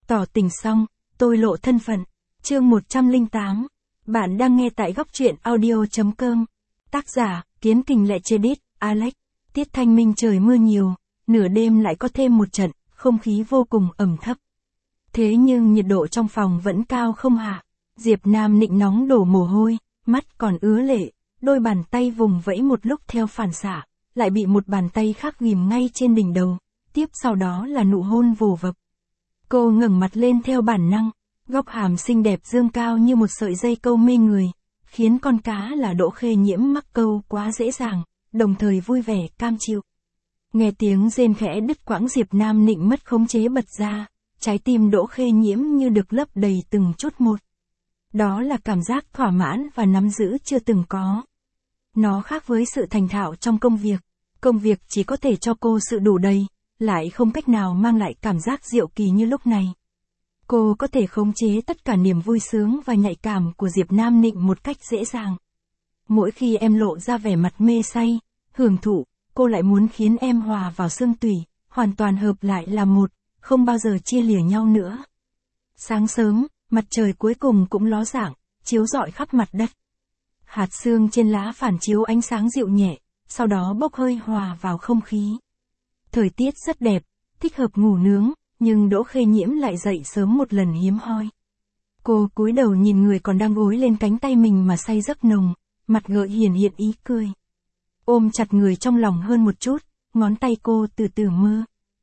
Tỏ tình xong, tôi lộ thân phận. Chương 108. Bạn đang nghe tại góc truyện audio.com. Tác giả, Kiến Kình Lệ Chedit, Alex. Tiết thanh minh trời mưa nhiều, nửa đêm lại có thêm một trận, không khí vô cùng ẩm thấp. Thế nhưng nhiệt độ trong phòng vẫn cao không hạ. Diệp Nam Nịnh nóng đổ mồ hôi, mắt còn ứa lệ, đôi bàn tay vùng vẫy một lúc theo phản xạ, lại bị một bàn tay khác ghim ngay trên đỉnh đầu, tiếp sau đó là nụ hôn vồ vập. Cô ngẩng mặt lên theo bản năng, góc hàm xinh đẹp dương cao như một sợi dây câu mê người, khiến con cá là Đỗ Khê Nhiễm mắc câu quá dễ dàng, đồng thời vui vẻ cam chịu. Nghe tiếng rên khẽ đứt quãng, Diệp Nam Nịnh mất khống chế bật ra, trái tim Đỗ Khê Nhiễm như được lấp đầy từng chút một. Đó là cảm giác thỏa mãn và nắm giữ chưa từng có. Nó khác với sự thành thạo trong công việc chỉ có thể cho cô sự đủ đầy, lại không cách nào mang lại cảm giác diệu kỳ như lúc này. Cô có thể khống chế tất cả niềm vui sướng và nhạy cảm của Diệp Nam Nịnh một cách dễ dàng. Mỗi khi em lộ ra vẻ mặt mê say, hưởng thụ, cô lại muốn khiến em hòa vào xương tủy, hoàn toàn hợp lại là một, không bao giờ chia lìa nhau nữa. Sáng sớm, mặt trời cuối cùng cũng ló dạng, chiếu rọi khắp mặt đất. Hạt sương trên lá phản chiếu ánh sáng dịu nhẹ, sau đó bốc hơi hòa vào không khí. Thời tiết rất đẹp, thích hợp ngủ nướng, nhưng Đỗ Khê Nhiễm lại dậy sớm một lần hiếm hoi. Cô cúi đầu nhìn người còn đang gối lên cánh tay mình mà say giấc nồng, mặt gợi hiển hiện ý cười. Ôm chặt người trong lòng hơn một chút, ngón tay cô từ từ mơ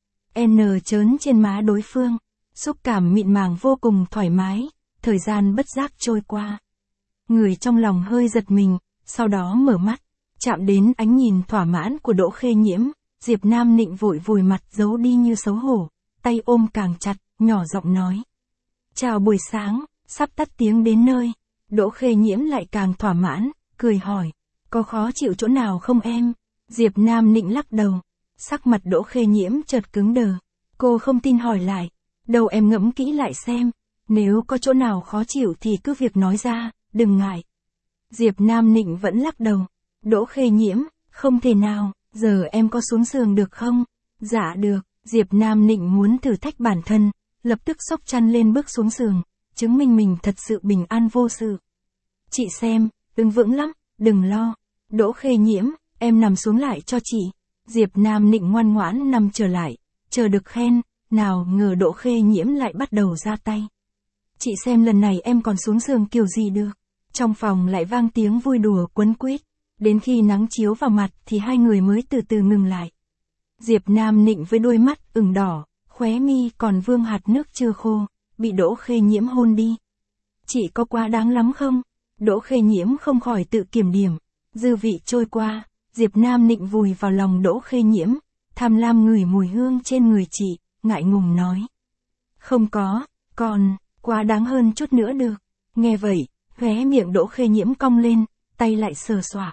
chớn trên má đối phương, xúc cảm mịn màng vô cùng thoải mái, thời gian bất giác trôi qua. Người trong lòng hơi giật mình, sau đó mở mắt, chạm đến ánh nhìn thỏa mãn của Đỗ Khê Nhiễm, Diệp Nam Nịnh vội vùi mặt giấu đi như xấu hổ, tay ôm càng chặt, nhỏ giọng nói. Chào buổi sáng, sắp tắt tiếng đến nơi. Đỗ Khê Nhiễm lại càng thỏa mãn, cười hỏi, có khó chịu chỗ nào không em? Diệp Nam Nịnh lắc đầu, sắc mặt Đỗ Khê Nhiễm chợt cứng đờ. Cô không tin hỏi lại, đâu em ngẫm kỹ lại xem, nếu có chỗ nào khó chịu thì cứ việc nói ra, đừng ngại. Diệp Nam Nịnh vẫn lắc đầu. Đỗ Khê Nhiễm, không thể nào, giờ em có xuống giường được không? Dạ được. Diệp Nam Nịnh muốn thử thách bản thân, lập tức xốc chăn lên bước xuống giường, chứng minh mình thật sự bình an vô sự. Chị xem, đứng vững lắm, đừng lo. Đỗ Khê Nhiễm, em nằm xuống lại cho chị. Diệp Nam Nịnh ngoan ngoãn nằm trở lại, chờ được khen, nào ngờ Đỗ Khê Nhiễm lại bắt đầu ra tay. Chị xem lần này em còn xuống giường kiểu gì được. Trong phòng lại vang tiếng vui đùa quấn quýt, đến khi nắng chiếu vào mặt thì hai người mới từ từ ngừng lại. Diệp Nam Nịnh với đôi mắt ửng đỏ, khóe mi còn vương hạt nước chưa khô, bị Đỗ Khê Nhiễm hôn đi. Chị có quá đáng lắm không? Đỗ Khê Nhiễm không khỏi tự kiểm điểm. Dư vị trôi qua, Diệp Nam Nịnh vùi vào lòng Đỗ Khê Nhiễm, tham lam ngửi mùi hương trên người chị, ngại ngùng nói. Không có, còn, quá đáng hơn chút nữa được. Nghe vậy, khóe miệng Đỗ Khê Nhiễm cong lên, tay lại sờ soạng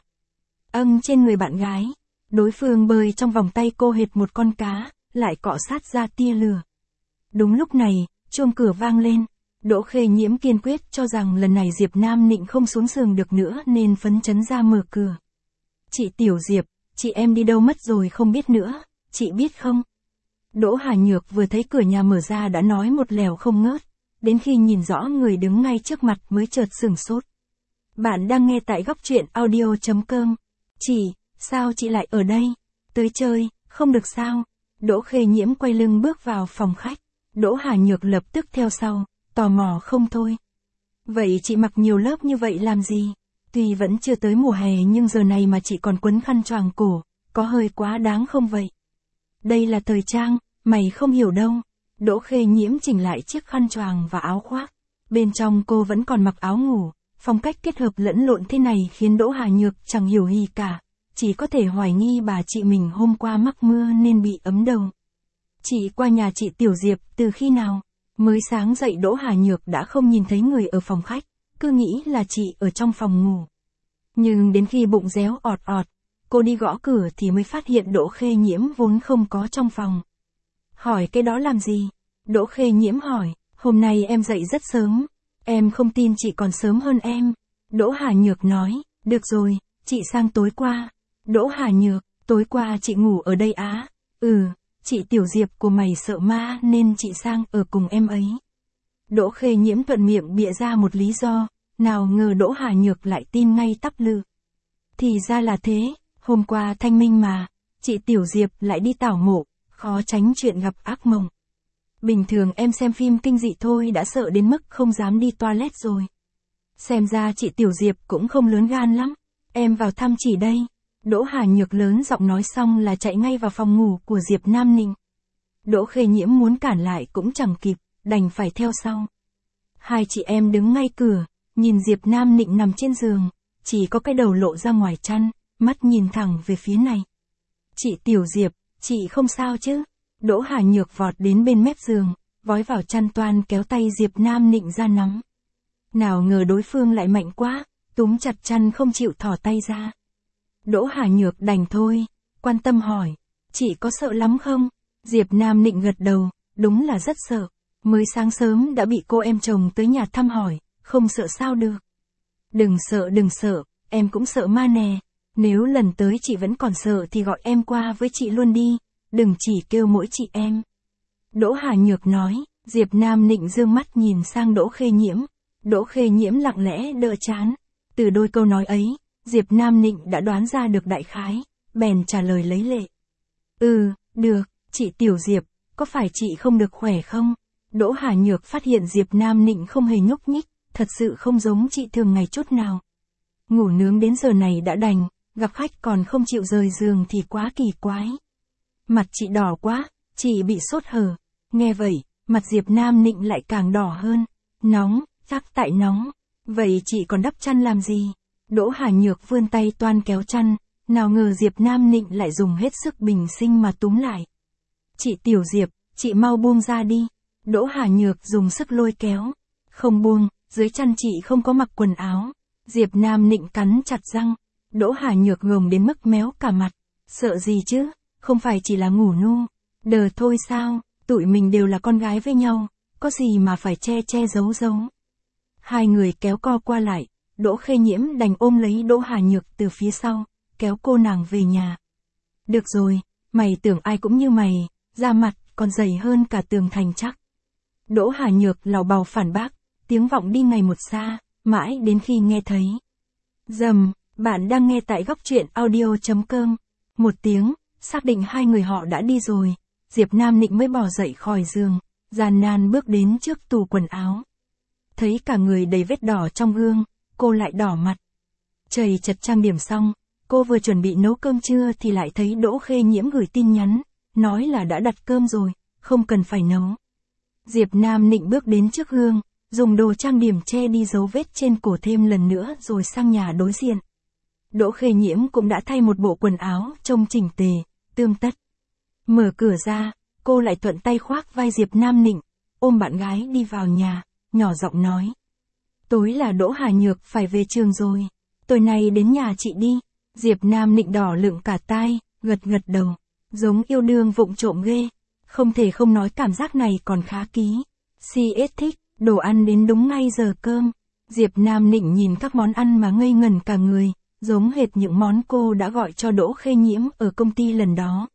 trên người bạn gái. Đối phương bơi trong vòng tay cô hệt một con cá, lại cọ sát ra tia lửa. Đúng lúc này, chuông cửa vang lên. Đỗ Khê Nhiễm kiên quyết cho rằng lần này Diệp Nam Nịnh không xuống giường được nữa nên phấn chấn ra mở cửa. Chị Tiểu Diệp, chị em đi đâu mất rồi không biết nữa, chị biết không? Đỗ Hà Nhược vừa thấy cửa nhà mở ra đã nói một lèo không ngớt, đến khi nhìn rõ người đứng ngay trước mặt mới chợt sửng sốt. Bạn đang nghe tại góc truyện audio.com. Sao chị lại ở đây? Tới chơi, không được sao? Đỗ Khê Nhiễm quay lưng bước vào phòng khách. Đỗ Hà Nhược lập tức theo sau, tò mò không thôi. Vậy chị mặc nhiều lớp như vậy làm gì? Tuy vẫn chưa tới mùa hè nhưng giờ này mà chị còn quấn khăn choàng cổ, có hơi quá đáng không vậy? Đây là thời trang, mày không hiểu đâu. Đỗ Khê Nhiễm chỉnh lại chiếc khăn choàng và áo khoác. Bên trong cô vẫn còn mặc áo ngủ, phong cách kết hợp lẫn lộn thế này khiến Đỗ Hà Nhược chẳng hiểu gì cả. Chỉ có thể hoài nghi bà chị mình hôm qua mắc mưa nên bị ấm đầu. Chị qua nhà chị Tiểu Diệp từ khi nào? Mới sáng dậy Đỗ Hà Nhược đã không nhìn thấy người ở phòng khách, cứ nghĩ là chị ở trong phòng ngủ. Nhưng đến khi bụng réo ọt ọt, cô đi gõ cửa thì mới phát hiện Đỗ Khê Nhiễm vốn không có trong phòng. Hỏi cái đó làm gì? Đỗ Khê Nhiễm hỏi, hôm nay em dậy rất sớm, em không tin chị còn sớm hơn em. Đỗ Hà Nhược nói, được rồi, chị sang tối qua. Đỗ Hà Nhược, tối qua chị ngủ ở đây á? chị Tiểu Diệp của mày sợ ma nên chị sang ở cùng em ấy. Đỗ Khê Nhiễm thuận miệng bịa ra một lý do, nào ngờ Đỗ Hà Nhược lại tin ngay tắp lự. Thì ra là thế, hôm qua thanh minh mà, chị Tiểu Diệp lại đi tảo mộ, khó tránh chuyện gặp ác mộng. Bình thường em xem phim kinh dị thôi đã sợ đến mức không dám đi toilet rồi. Xem ra chị Tiểu Diệp cũng không lớn gan lắm, em vào thăm chị đây. Đỗ Hà Nhược lớn giọng nói xong là chạy ngay vào phòng ngủ của Diệp Nam Nịnh. Đỗ Khê Nhiễm muốn cản lại cũng chẳng kịp, đành phải theo sau. Hai chị em đứng ngay cửa, nhìn Diệp Nam Nịnh nằm trên giường, chỉ có cái đầu lộ ra ngoài chăn, mắt nhìn thẳng về phía này. Chị Tiểu Diệp, chị không sao chứ? Đỗ Hà Nhược vọt đến bên mép giường, vói vào chăn toan kéo tay Diệp Nam Nịnh ra nắm. Nào ngờ đối phương lại mạnh quá, túm chặt chăn không chịu thỏ tay ra. Đỗ Hà Nhược đành thôi, quan tâm hỏi, chị có sợ lắm không? Diệp Nam Nịnh gật đầu, đúng là rất sợ. Mới sáng sớm đã bị cô em chồng tới nhà thăm hỏi, không sợ sao được. Đừng sợ, em cũng sợ ma nè. Nếu lần tới chị vẫn còn sợ thì gọi em qua với chị luôn đi, đừng chỉ kêu mỗi chị em. Đỗ Hà Nhược nói, Diệp Nam Nịnh dương mắt nhìn sang Đỗ Khê Nhiễm. Đỗ Khê Nhiễm lặng lẽ đỡ chán. Từ đôi câu nói ấy, Diệp Nam Nịnh đã đoán ra được đại khái, bèn trả lời lấy lệ. Được, chị Tiểu Diệp, có phải chị không được khỏe không? Đỗ Hà Nhược phát hiện Diệp Nam Nịnh không hề nhúc nhích, thật sự không giống chị thường ngày chút nào. Ngủ nướng đến giờ này đã đành, gặp khách còn không chịu rời giường thì quá kỳ quái. Mặt chị đỏ quá, chị bị sốt hở. Nghe vậy, mặt Diệp Nam Nịnh lại càng đỏ hơn. Nóng, chắc tại nóng. Vậy chị còn đắp chăn làm gì? Đỗ Hà Nhược vươn tay toan kéo chăn, nào ngờ Diệp Nam Nịnh lại dùng hết sức bình sinh mà túm lại. Chị Tiểu Diệp, chị mau buông ra đi. Đỗ Hà Nhược dùng sức lôi kéo. Không buông, dưới chăn chị không có mặc quần áo. Diệp Nam Nịnh cắn chặt răng. Đỗ Hà Nhược gồng đến mức méo cả mặt. Sợ gì chứ, không phải chỉ là ngủ nu. Đờ thôi sao, tụi mình đều là con gái với nhau, có gì mà phải che giấu. Hai người kéo co qua lại, Đỗ Khê Nhiễm đành ôm lấy Đỗ Hà Nhược từ phía sau, kéo cô nàng về nhà. Được rồi, mày tưởng ai cũng như mày, da mặt còn dày hơn cả tường thành chắc. Đỗ Hà Nhược lào bào phản bác, tiếng vọng đi ngày một xa, mãi đến khi nghe thấy. Dầm, bạn đang nghe tại góc truyện audio.com. Một tiếng, xác định hai người họ đã đi rồi, Diệp Nam Nịnh mới bò dậy khỏi giường, gian nan bước đến trước tủ quần áo. Thấy cả người đầy vết đỏ trong gương, cô lại đỏ mặt. Chầy chật trang điểm xong, cô vừa chuẩn bị nấu cơm trưa thì lại thấy Đỗ Khê Nhiễm gửi tin nhắn, nói là đã đặt cơm rồi, không cần phải nấu. Diệp Nam Nịnh bước đến trước gương, dùng đồ trang điểm che đi dấu vết trên cổ thêm lần nữa rồi sang nhà đối diện. Đỗ Khê Nhiễm cũng đã thay một bộ quần áo trông chỉnh tề, tươm tất. Mở cửa ra, cô lại thuận tay khoác vai Diệp Nam Nịnh, ôm bạn gái đi vào nhà, nhỏ giọng nói. Tối là Đỗ Hà Nhược phải về trường rồi, tối nay đến nhà chị đi. Diệp Nam Nịnh đỏ lựng cả tai, gật đầu, giống yêu đương vụng trộm ghê. Không thể không nói cảm giác này còn khá ký. CS thích, đồ ăn đến đúng ngay giờ cơm. Diệp Nam Nịnh nhìn các món ăn mà ngây ngẩn cả người, giống hệt những món cô đã gọi cho Đỗ Khê Nhiễm ở công ty lần đó.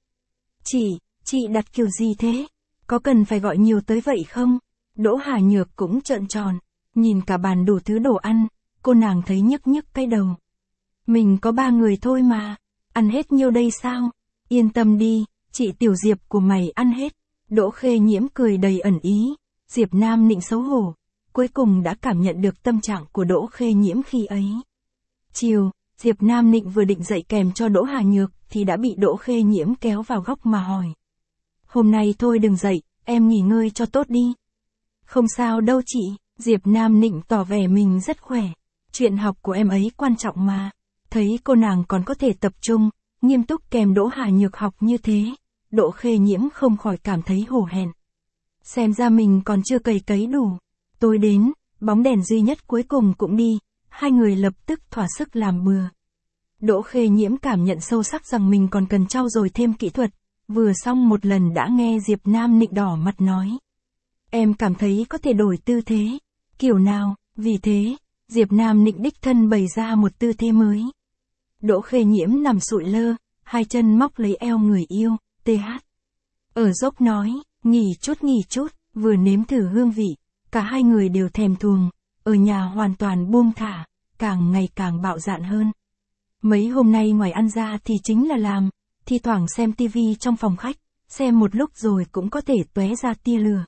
Chị đặt kiểu gì thế? Có cần phải gọi nhiều tới vậy không? Đỗ Hà Nhược cũng trợn tròn, nhìn cả bàn đủ thứ đồ ăn, cô nàng thấy nhức cái đầu. Mình có 3 người thôi mà, ăn hết nhiêu đây sao? Yên tâm đi, chị Tiểu Diệp của mày ăn hết. Đỗ Khê Nhiễm cười đầy ẩn ý, Diệp Nam Nịnh xấu hổ, cuối cùng đã cảm nhận được tâm trạng của Đỗ Khê Nhiễm khi ấy. Chiều, Diệp Nam Nịnh vừa định dậy kèm cho Đỗ Hà Nhược thì đã bị Đỗ Khê Nhiễm kéo vào góc mà hỏi. Hôm nay thôi đừng dậy, em nghỉ ngơi cho tốt đi. Không sao đâu chị, Diệp Nam Nịnh tỏ vẻ mình rất khỏe. Chuyện học của em ấy quan trọng mà. Thấy cô nàng còn có thể tập trung, nghiêm túc kèm Đỗ Hà Nhược học như thế, Đỗ Khê Nhiễm không khỏi cảm thấy hổ hẹn. Xem ra mình còn chưa cày đủ. Tối đến, bóng đèn duy nhất cuối cùng cũng đi, hai người lập tức thỏa sức làm bừa. Đỗ Khê Nhiễm cảm nhận sâu sắc rằng mình còn cần trau dồi thêm kỹ thuật, vừa xong một lần đã nghe Diệp Nam Nịnh đỏ mặt nói. Em cảm thấy có thể đổi tư thế. Kiểu nào? Vì thế, Diệp Nam Nịnh đích thân bày ra một tư thế mới. Đỗ Khê Nhiễm nằm sụi lơ, hai chân móc lấy eo người yêu, TH. Ở dốc nói, nghỉ chút, vừa nếm thử hương vị, cả hai người đều thèm thuồng, ở nhà hoàn toàn buông thả, càng ngày càng bạo dạn hơn. Mấy hôm nay ngoài ăn ra thì chính là làm, thi thoảng xem tivi trong phòng khách, xem một lúc rồi cũng có thể tóe ra tia lửa.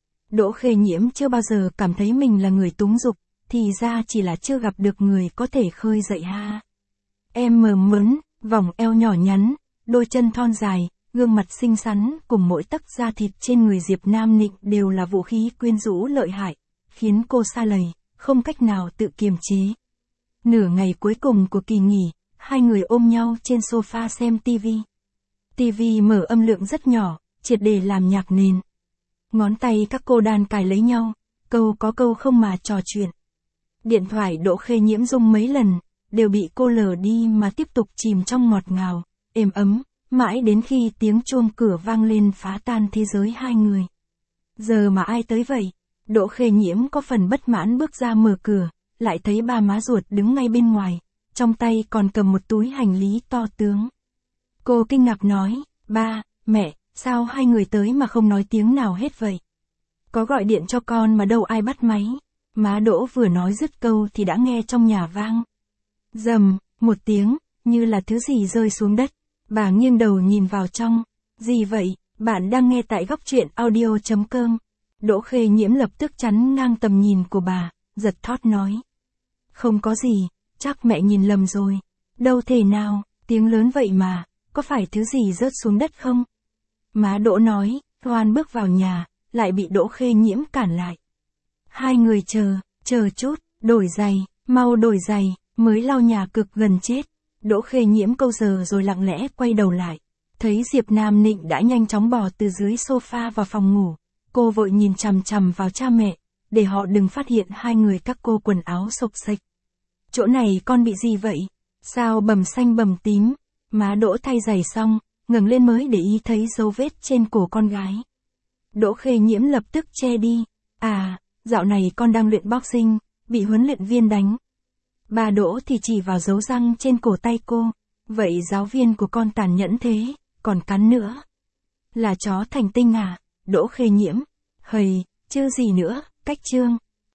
Đỗ Khê Nhiễm chưa bao giờ cảm thấy mình là người túng dục, thì ra chỉ là chưa gặp được người có thể khơi dậy ha. Em mờ mớn, vòng eo nhỏ nhắn, đôi chân thon dài, gương mặt xinh xắn cùng mỗi tấc da thịt trên người Diệp Nam Nịnh đều là vũ khí quyến rũ lợi hại, khiến cô sa lầy, không cách nào tự kiềm chế. Nửa ngày cuối cùng của kỳ nghỉ, hai người ôm nhau trên sofa xem tivi. Tivi mở âm lượng rất nhỏ, triệt để làm nhạc nền. Ngón tay các cô đan cài lấy nhau, câu có câu không mà trò chuyện. Điện thoại Đỗ Khê Nhiễm rung mấy lần, đều bị cô lờ đi mà tiếp tục chìm trong ngọt ngào, êm ấm, mãi đến khi tiếng chuông cửa vang lên phá tan thế giới hai người. Giờ mà ai tới vậy? Đỗ Khê Nhiễm có phần bất mãn bước ra mở cửa, lại thấy ba má ruột đứng ngay bên ngoài, trong tay còn cầm một túi hành lý to tướng. Cô kinh ngạc nói, ba, mẹ, sao hai người tới mà không nói tiếng nào hết vậy? Có gọi điện cho con mà đâu ai bắt máy. Má Đỗ vừa nói dứt câu thì đã nghe trong nhà vang. Rầm, một tiếng, như là thứ gì rơi xuống đất. Bà nghiêng đầu nhìn vào trong. Gì vậy, bạn đang nghe tại góc truyện audio.com. Đỗ Khê Nhiễm lập tức chắn ngang tầm nhìn của bà, giật thót nói. Không có gì, chắc mẹ nhìn lầm rồi. Đâu thể nào, tiếng lớn vậy mà, có phải thứ gì rớt xuống đất không? Má Đỗ nói, Hoan bước vào nhà, lại bị Đỗ Khê Nhiễm cản lại. Hai người chờ chút, đổi giày, mau đổi giày, mới lau nhà cực gần chết. Đỗ Khê Nhiễm câu giờ rồi lặng lẽ quay đầu lại. Thấy Diệp Nam Nịnh đã nhanh chóng bò từ dưới sofa vào phòng ngủ. Cô vội nhìn chằm chằm vào cha mẹ, để họ đừng phát hiện hai người các cô quần áo xộc xệch. Chỗ này con bị gì vậy? Sao bầm xanh bầm tím? Má Đỗ thay giày xong, ngẩng lên mới để ý thấy dấu vết trên cổ con gái. Đỗ Khê Nhiễm lập tức che đi. À, dạo này con đang luyện boxing, bị huấn luyện viên đánh. Bà Đỗ thì chỉ vào dấu răng trên cổ tay cô. Vậy giáo viên của con tàn nhẫn thế, còn cắn nữa. Là chó thành tinh à? Đỗ Khê Nhiễm. Hầy, chứ gì nữa, cách chương.